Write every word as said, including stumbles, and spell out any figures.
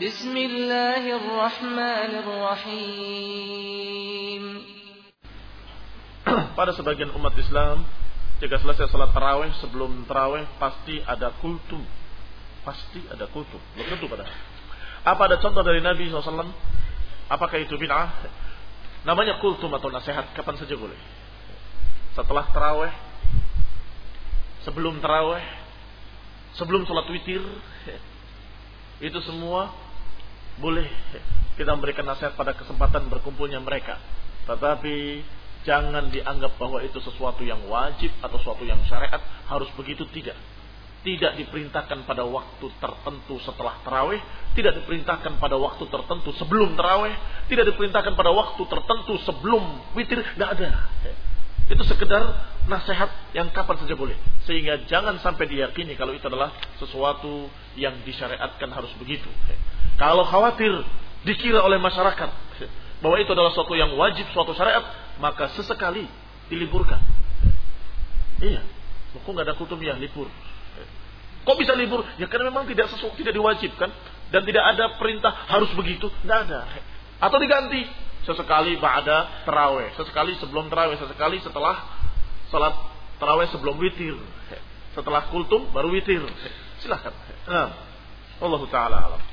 Bismillahirrahmanirrahim. Pada sebagian umat Islam, jika selesai salat tarawih, sebelum tarawih pasti ada kultum. Pasti ada kultum. Belum tentu padahal. Apa ada contoh dari Nabi shallallahu alaihi wasallam? Apakah itu bid'ah? Namanya kultum atau nasihat, kapan saja boleh. Setelah tarawih, sebelum tarawih, sebelum salat witir, itu semua boleh kita memberikan nasihat pada kesempatan berkumpulnya mereka. Tetapi jangan dianggap bahwa itu sesuatu yang wajib atau sesuatu yang syariat harus begitu, tidak. Tidak diperintahkan pada waktu tertentu setelah tarawih, tidak diperintahkan pada waktu tertentu sebelum tarawih, tidak diperintahkan pada waktu tertentu sebelum witir, tidak ada. Itu sekedar nasihat yang kapan saja boleh. Sehingga jangan sampai diyakini kalau itu adalah sesuatu yang disyariatkan harus begitu. Kalau khawatir dikira oleh masyarakat bahwa itu adalah sesuatu yang wajib, suatu syariat, maka sesekali diliburkan. Iya, kok nggak ada kutum ya libur? Kok bisa libur? Ya karena memang tidak sesuatu, tidak diwajibkan dan tidak ada perintah harus begitu, nggak ada. Atau diganti sesekali ba'da tarawih, sesekali sebelum tarawih, sesekali setelah salat tarawih sebelum witir, setelah kultum baru witir. Silakan. Nah, Allahu taala alam.